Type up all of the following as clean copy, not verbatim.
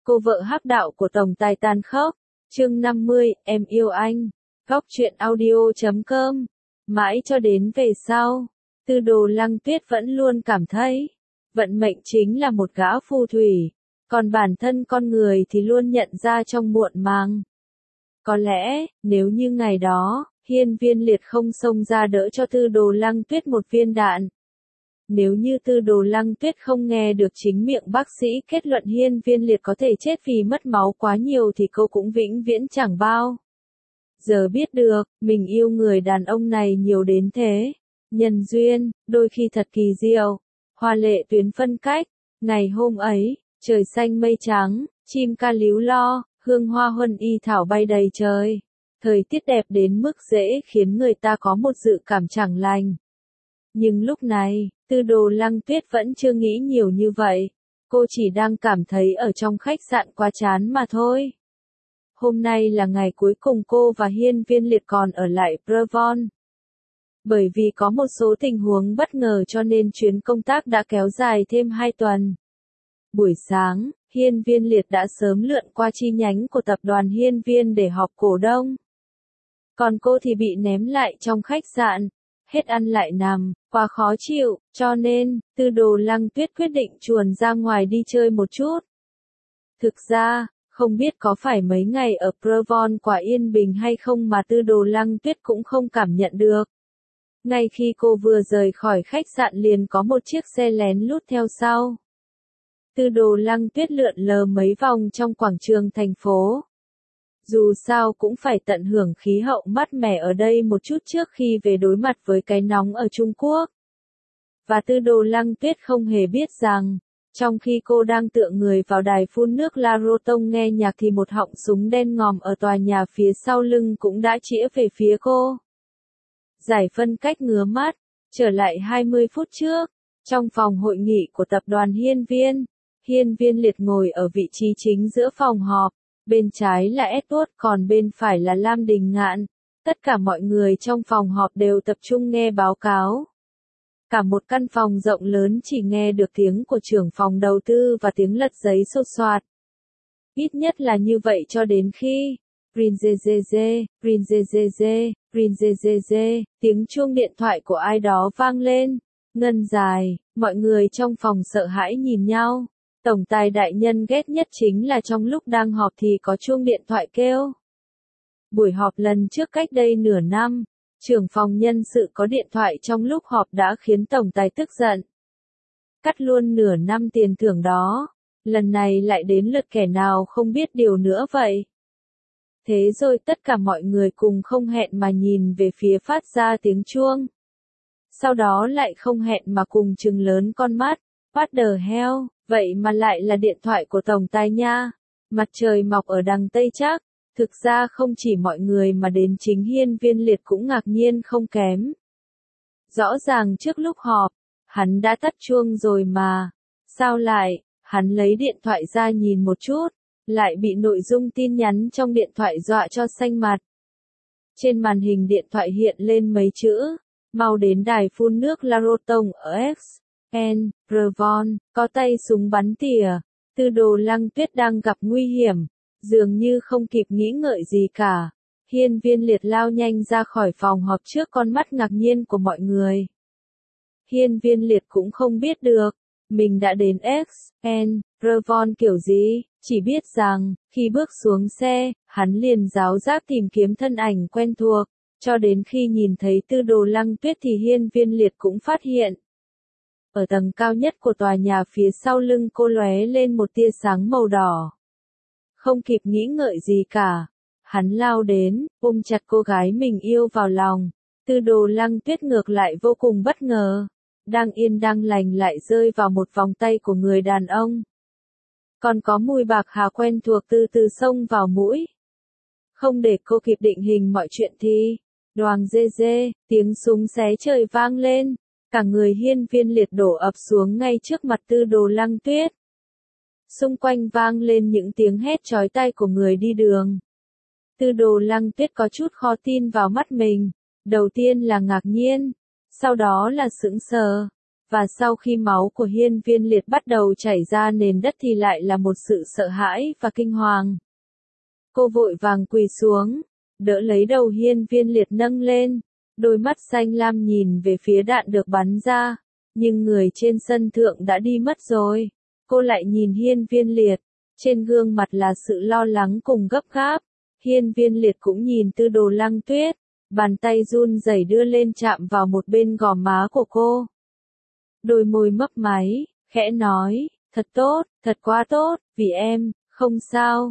Cô vợ hắc đạo của tổng tài tàn khốc. Chương 50, em yêu anh. Góc truyện audio.com. Mãi cho đến về sau, Tư Đồ Lăng Tuyết vẫn luôn cảm thấy, vận mệnh chính là một gã phù thủy, còn bản thân con người thì luôn nhận ra trong muộn màng. Có lẽ, nếu như ngày đó, Hiên Viên Liệt không xông ra đỡ cho Tư Đồ Lăng Tuyết một viên đạn. Nếu như Tư Đồ Lăng Tuyết không nghe được chính miệng bác sĩ kết luận Hiên Viên Liệt có thể chết vì mất máu quá nhiều thì cô cũng vĩnh viễn chẳng bao giờ biết được, mình yêu người đàn ông này nhiều đến thế. Nhân duyên, đôi khi thật kỳ diệu. Hoa lệ tuyến phân cách. Ngày hôm ấy, trời xanh mây trắng, chim ca líu lo, hương hoa huân y thảo bay đầy trời. Thời tiết đẹp đến mức dễ khiến người ta có một dự cảm chẳng lành. Nhưng lúc này, Tư Đồ Lăng Tuyết vẫn chưa nghĩ nhiều như vậy. Cô chỉ đang cảm thấy ở trong khách sạn quá chán mà thôi. Hôm nay là ngày cuối cùng cô và Hiên Viên Liệt còn ở lại Brevon. Bởi vì có một số tình huống bất ngờ cho nên chuyến công tác đã kéo dài thêm 2 tuần. Buổi sáng, Hiên Viên Liệt đã sớm lượn qua chi nhánh của tập đoàn Hiên Viên để họp cổ đông. Còn cô thì bị ném lại trong khách sạn, hết ăn lại nằm, quá khó chịu, cho nên, Tư Đồ Lăng Tuyết quyết định chuồn ra ngoài đi chơi một chút. Thực ra, không biết có phải mấy ngày ở Brevon quá yên bình hay không mà Tư Đồ Lăng Tuyết cũng không cảm nhận được. Ngay khi cô vừa rời khỏi khách sạn liền có một chiếc xe lén lút theo sau. Tư Đồ Lăng Tuyết lượn lờ mấy vòng trong quảng trường thành phố. Dù sao cũng phải tận hưởng khí hậu mát mẻ ở đây một chút trước khi về đối mặt với cái nóng ở Trung Quốc. Và Tư Đồ Lăng Tuyết không hề biết rằng, trong khi cô đang tựa người vào đài phun nước La Roton nghe nhạc thì một họng súng đen ngòm ở tòa nhà phía sau lưng cũng đã chĩa về phía cô. Giải phân cách ngứa mắt, trở lại 20 phút trước, trong phòng hội nghị của tập đoàn Hiên Viên Liệt ngồi ở vị trí chính giữa phòng họp, bên trái là Edward còn bên phải là Lam Đình Ngạn, tất cả mọi người trong phòng họp đều tập trung nghe báo cáo. Cả một căn phòng rộng lớn chỉ nghe được tiếng của trưởng phòng đầu tư và tiếng lật giấy sột soạt. Ít nhất là như vậy cho đến khi tiếng chuông điện thoại của ai đó vang lên. Ngân dài, mọi người trong phòng sợ hãi nhìn nhau. Tổng tài đại nhân ghét nhất chính là trong lúc đang họp thì có chuông điện thoại kêu. Buổi họp lần trước cách đây nửa năm, trưởng phòng nhân sự có điện thoại trong lúc họp đã khiến tổng tài tức giận. Cắt luôn nửa năm tiền thưởng đó, lần này lại đến lượt kẻ nào không biết điều nữa vậy. Thế rồi tất cả mọi người cùng không hẹn mà nhìn về phía phát ra tiếng chuông. Sau đó lại không hẹn mà cùng trừng lớn con mắt, what the hell, vậy mà lại là điện thoại của tổng tài nha. Mặt trời mọc ở đằng Tây chắc. Thực ra không chỉ mọi người mà đến chính Hiên Viên Liệt cũng ngạc nhiên không kém. Rõ ràng trước lúc họp, hắn đã tắt chuông rồi mà. Sao lại, hắn lấy điện thoại ra nhìn một chút, lại bị nội dung tin nhắn trong điện thoại dọa cho xanh mặt. Trên màn hình điện thoại hiện lên mấy chữ, mau đến đài phun nước La Roton ở N. Brevon, có tay súng bắn tỉa, Tư Đồ Lăng Tuyết đang gặp nguy hiểm. Dường như không kịp nghĩ ngợi gì cả, Hiên Viên Liệt lao nhanh ra khỏi phòng họp trước con mắt ngạc nhiên của mọi người. Hiên Viên Liệt cũng không biết được, mình đã đến N. Brevon kiểu gì, chỉ biết rằng, khi bước xuống xe, hắn liền giáo giác tìm kiếm thân ảnh quen thuộc, cho đến khi nhìn thấy Tư Đồ Lăng Tuyết thì Hiên Viên Liệt cũng phát hiện. Ở tầng cao nhất của tòa nhà phía sau lưng cô lóe lên một tia sáng màu đỏ. Không kịp nghĩ ngợi gì cả, hắn lao đến, ôm chặt cô gái mình yêu vào lòng. Tư Đồ Lăng Tuyết ngược lại vô cùng bất ngờ, đang yên đang lành lại rơi vào một vòng tay của người đàn ông. Còn có mùi bạc hà quen thuộc từ từ xông vào mũi. Không để cô kịp định hình mọi chuyện thì, đoàng dê dê, tiếng súng xé trời vang lên, cả người Hiên Viên Liệt đổ ập xuống ngay trước mặt Tư Đồ Lăng Tuyết. Xung quanh vang lên những tiếng hét chói tai của người đi đường. Tư Đồ Lăng Tuyết có chút khó tin vào mắt mình, đầu tiên là ngạc nhiên, sau đó là sững sờ, và sau khi máu của Hiên Viên Liệt bắt đầu chảy ra nền đất thì lại là một sự sợ hãi và kinh hoàng. Cô vội vàng quỳ xuống, đỡ lấy đầu Hiên Viên Liệt nâng lên, đôi mắt xanh lam nhìn về phía đạn được bắn ra, nhưng người trên sân thượng đã đi mất rồi. Cô lại nhìn Hiên Viên Liệt, trên gương mặt là sự lo lắng cùng gấp gáp. Hiên Viên Liệt cũng nhìn Tư Đồ Lăng Tuyết, bàn tay run rẩy đưa lên chạm vào một bên gò má của cô. Đôi môi mấp máy, khẽ nói, thật tốt, thật quá tốt, vì em, không sao,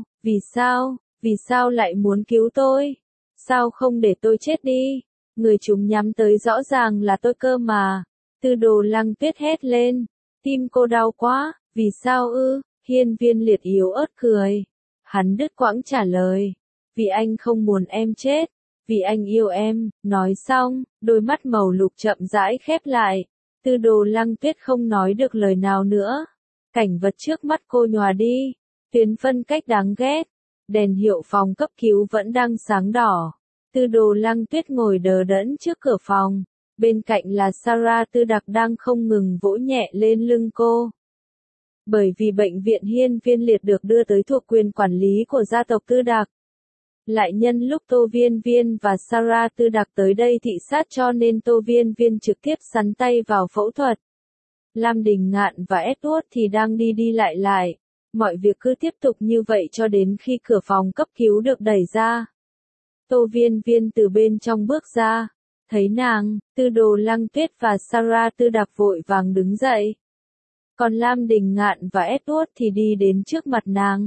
vì sao lại muốn cứu tôi? Sao không để tôi chết đi? Người chúng nhắm tới rõ ràng là tôi cơ mà. Tư Đồ Lăng Tuyết hét lên, tim cô đau quá, vì sao ư? Hiên Viên Liệt yếu ớt cười. Hắn đứt quãng trả lời, vì anh không muốn em chết, vì anh yêu em. Nói xong, đôi mắt màu lục chậm rãi khép lại. Tư Đồ Lăng Tuyết không nói được lời nào nữa. Cảnh vật trước mắt cô nhòa đi, tuyến phân cách đáng ghét, đèn hiệu phòng cấp cứu vẫn đang sáng đỏ. Tư Đồ Lăng Tuyết ngồi đờ đẫn trước cửa phòng, bên cạnh là Sarah Tư Đặc đang không ngừng vỗ nhẹ lên lưng cô. Bởi vì bệnh viện Hiên Viên Liệt được đưa tới thuộc quyền quản lý của gia tộc Tư Đặc. Lại nhân lúc Tô Viên Viên và Sarah Tư Đặc tới đây thị sát cho nên Tô Viên Viên trực tiếp sắn tay vào phẫu thuật. Lam Đình Ngạn và Edward thì đang đi lại. Mọi việc cứ tiếp tục như vậy cho đến khi cửa phòng cấp cứu được đẩy ra. Tô Viên Viên từ bên trong bước ra, thấy nàng, Tư Đồ Lăng Tuyết và Sarah Tư Đặc vội vàng đứng dậy. Còn Lam Đình Ngạn và Edward thì đi đến trước mặt nàng.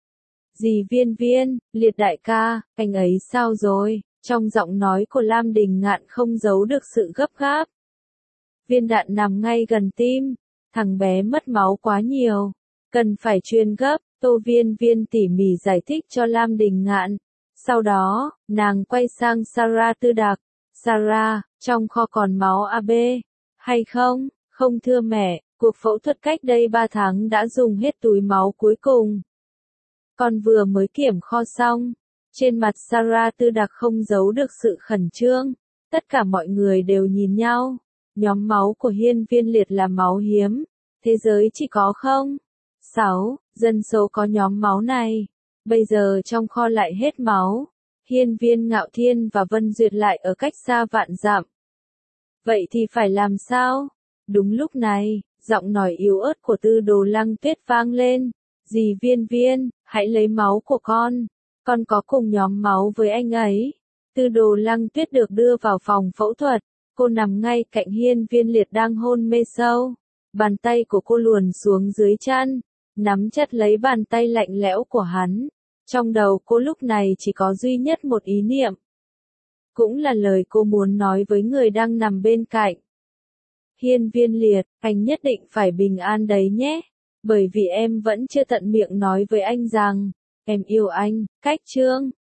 Dì Viên Viên, Liệt đại ca, anh ấy sao rồi? Trong giọng nói của Lam Đình Ngạn không giấu được sự gấp gáp. Viên đạn nằm ngay gần tim, thằng bé mất máu quá nhiều, cần phải truyền gấp. Tô Viên Viên tỉ mỉ giải thích cho Lam Đình Ngạn. Sau đó, nàng quay sang Sarah Tư Đặc. Sarah, trong kho còn máu AB, hay không? Không thưa mẹ, cuộc phẫu thuật cách đây 3 tháng đã dùng hết túi máu cuối cùng. Con vừa mới kiểm kho xong. Trên mặt Sarah Tư Đặc không giấu được sự khẩn trương. Tất cả mọi người đều nhìn nhau. Nhóm máu của Hiên Viên Liệt là máu hiếm. Thế giới chỉ có 6 dân số có nhóm máu này. Bây giờ trong kho lại hết máu. Hiên Viên Ngạo Thiên và Vân Duyệt lại ở cách xa vạn dặm. Vậy thì phải làm sao? Đúng lúc này, giọng nói yếu ớt của Tư Đồ Lăng Tuyết vang lên. Dì Viên Viên, hãy lấy máu của con có cùng nhóm máu với anh ấy. Tư Đồ Lăng Tuyết được đưa vào phòng phẫu thuật, cô nằm ngay cạnh Hiên Viên Liệt đang hôn mê sâu. Bàn tay của cô luồn xuống dưới chân, nắm chặt lấy bàn tay lạnh lẽo của hắn. Trong đầu cô lúc này chỉ có duy nhất một ý niệm. Cũng là lời cô muốn nói với người đang nằm bên cạnh. Hiên Viên Liệt, anh nhất định phải bình an đấy nhé. Bởi vì em vẫn chưa tận miệng nói với anh rằng, em yêu anh. Cách chương